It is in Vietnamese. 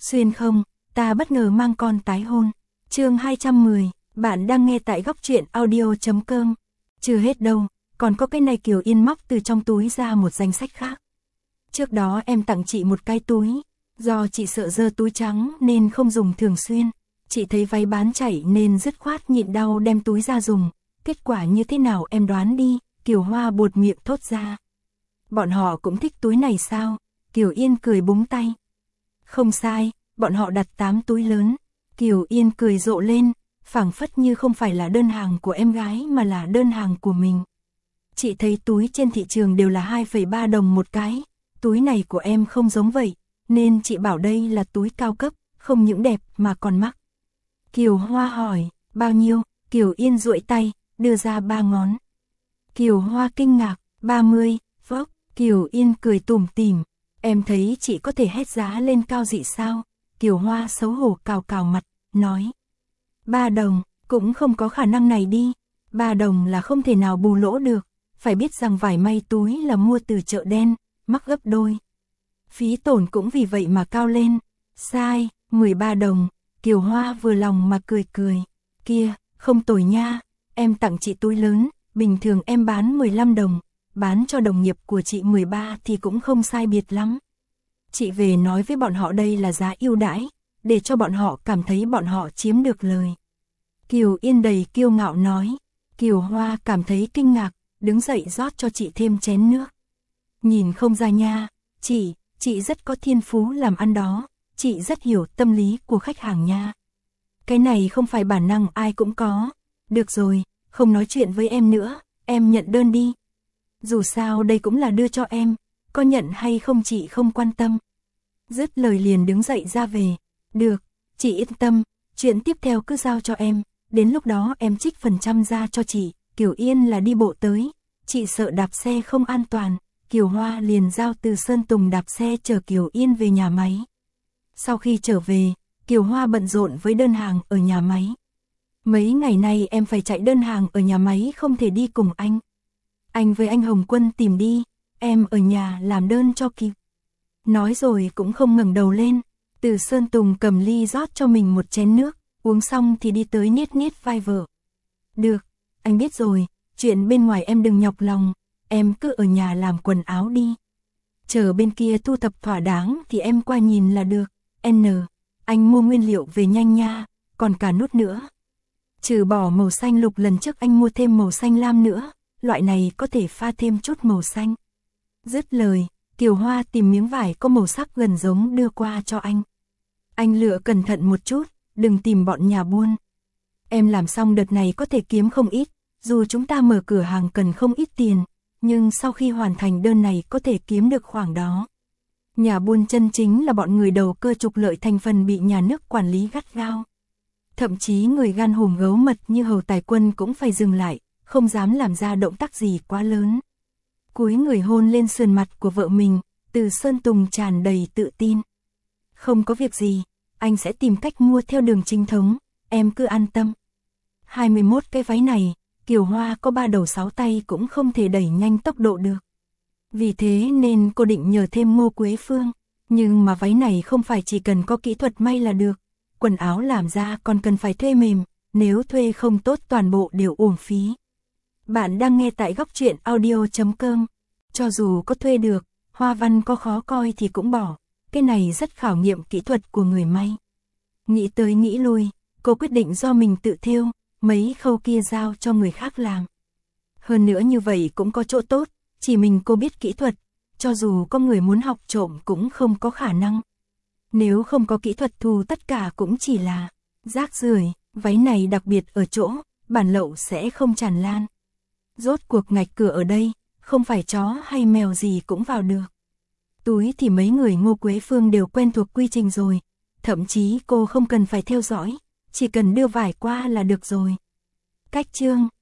Xuyên không, ta bất ngờ mang con tái hôn. Chương 210, bạn đang nghe tại góc truyện audio.com. Chưa hết đâu, còn có cái này. Kiều Yên móc từ trong túi ra một danh sách khác. Trước đó em tặng chị một cái túi, do chị sợ dơ túi trắng nên không dùng thường xuyên. Chị thấy váy bán chạy nên dứt khoát nhịn đau đem túi ra dùng. Kết quả như thế nào em đoán đi, Kiều Hoa buột miệng thốt ra. Bọn họ cũng thích túi này sao? Kiều Yên cười búng tay. Không sai, bọn họ đặt 8 túi lớn. Kiều Yên cười rộ lên, phảng phất như không phải là đơn hàng của em gái mà là đơn hàng của mình. Chị thấy túi trên thị trường đều là 2,3 đồng một cái. Túi này của em không giống vậy, nên chị bảo đây là túi cao cấp, không những đẹp mà còn mắc. Kiều Hoa hỏi, bao nhiêu? Kiều Yên duỗi tay, đưa ra 3 ngón. Kiều Hoa kinh ngạc, 30, phốc. Kiều Yên cười tủm tỉm, em thấy chị có thể hét giá lên cao dị sao? Kiều Hoa xấu hổ cào cào mặt, nói. 3 đồng, cũng không có khả năng này đi. 3 đồng là không thể nào bù lỗ được. Phải biết rằng vải may túi là mua từ chợ đen, mắc gấp đôi. Phí tổn cũng vì vậy mà cao lên. Sai, 13 đồng. Kiều Hoa vừa lòng mà cười cười. Kia, không tồi nha. Em tặng chị túi lớn, bình thường em bán 15 đồng. Bán cho đồng nghiệp của chị 13 thì cũng không sai biệt lắm. Chị về nói với bọn họ đây là giá ưu đãi, để cho bọn họ cảm thấy bọn họ chiếm được lời. Kiều Yên đầy kiêu ngạo nói. Kiều Hoa cảm thấy kinh ngạc, đứng dậy rót cho chị thêm chén nước. Nhìn không ra nha, chị rất có thiên phú làm ăn đó, chị rất hiểu tâm lý của khách hàng nha. Cái này không phải bản năng ai cũng có. Được rồi, không nói chuyện với em nữa, em nhận đơn đi. Dù sao đây cũng là đưa cho em, có nhận hay không chị không quan tâm. Dứt lời liền đứng dậy ra về. Được, chị yên tâm, chuyện tiếp theo cứ giao cho em, đến lúc đó em trích phần trăm ra cho chị. Kiều Yên là đi bộ tới, chị sợ đạp xe không an toàn. Kiều Hoa liền giao từ Sơn Tùng đạp xe chở Kiều Yên về nhà máy. Sau khi trở về, Kiều Hoa bận rộn với đơn hàng ở nhà máy. Mấy ngày nay em phải chạy đơn hàng ở nhà máy, không thể đi cùng anh. Anh với anh Hồng Quân tìm đi, em ở nhà làm đơn cho kịp. Nói rồi cũng không ngẩng đầu lên. Từ Sơn Tùng cầm ly rót cho mình một chén nước, uống xong thì đi tới niết niết vai vợ. Được, anh biết rồi, chuyện bên ngoài em đừng nhọc lòng, em cứ ở nhà làm quần áo đi. Chờ bên kia thu thập thỏa đáng thì em qua nhìn là được. Anh mua nguyên liệu về nhanh nha, còn cả nút nữa. Trừ bỏ màu xanh lục lần trước anh mua thêm màu xanh lam nữa, loại này có thể pha thêm chút màu xanh. Dứt lời, Kiều Hoa tìm miếng vải có màu sắc gần giống đưa qua cho anh. Anh lựa cẩn thận một chút, đừng tìm bọn nhà buôn. Em làm xong đợt này có thể kiếm không ít, dù chúng ta mở cửa hàng cần không ít tiền, nhưng sau khi hoàn thành đơn này có thể kiếm được khoảng đó. Nhà buôn chân chính là bọn người đầu cơ trục lợi, thành phần bị nhà nước quản lý gắt gao. Thậm chí người gan hùm gấu mật như Hầu Tài Quân cũng phải dừng lại, không dám làm ra động tác gì quá lớn. Cúi người hôn lên sườn mặt của vợ mình, Từ Sơn Tùng tràn đầy tự tin. Không có việc gì, anh sẽ tìm cách mua theo đường chính thống, em cứ an tâm. 21 cái váy này, Kiều Hoa có 3 đầu 6 tay cũng không thể đẩy nhanh tốc độ được. Vì thế nên cô định nhờ thêm Ngô Quế Phương, nhưng mà váy này không phải chỉ cần có kỹ thuật may là được. Quần áo làm ra còn cần phải thuê mềm, nếu thuê không tốt toàn bộ đều uổng phí. Bạn đang nghe tại góc truyện audio.com. Cho dù có thuê được, hoa văn có khó coi thì cũng bỏ. Cái này rất khảo nghiệm kỹ thuật của người may. Nghĩ tới nghĩ lui, cô quyết định do mình tự thêu, mấy khâu kia giao cho người khác làm. Hơn nữa như vậy cũng có chỗ tốt, chỉ mình cô biết kỹ thuật, cho dù có người muốn học trộm cũng không có khả năng. Nếu không có kỹ thuật thù tất cả cũng chỉ là rác rưởi. Váy này đặc biệt ở chỗ, bản lậu sẽ không tràn lan. Rốt cuộc ngạch cửa ở đây, không phải chó hay mèo gì cũng vào được. Túi thì mấy người Ngô Quế Phương đều quen thuộc quy trình rồi, thậm chí cô không cần phải theo dõi, chỉ cần đưa vải qua là được rồi. Cách chương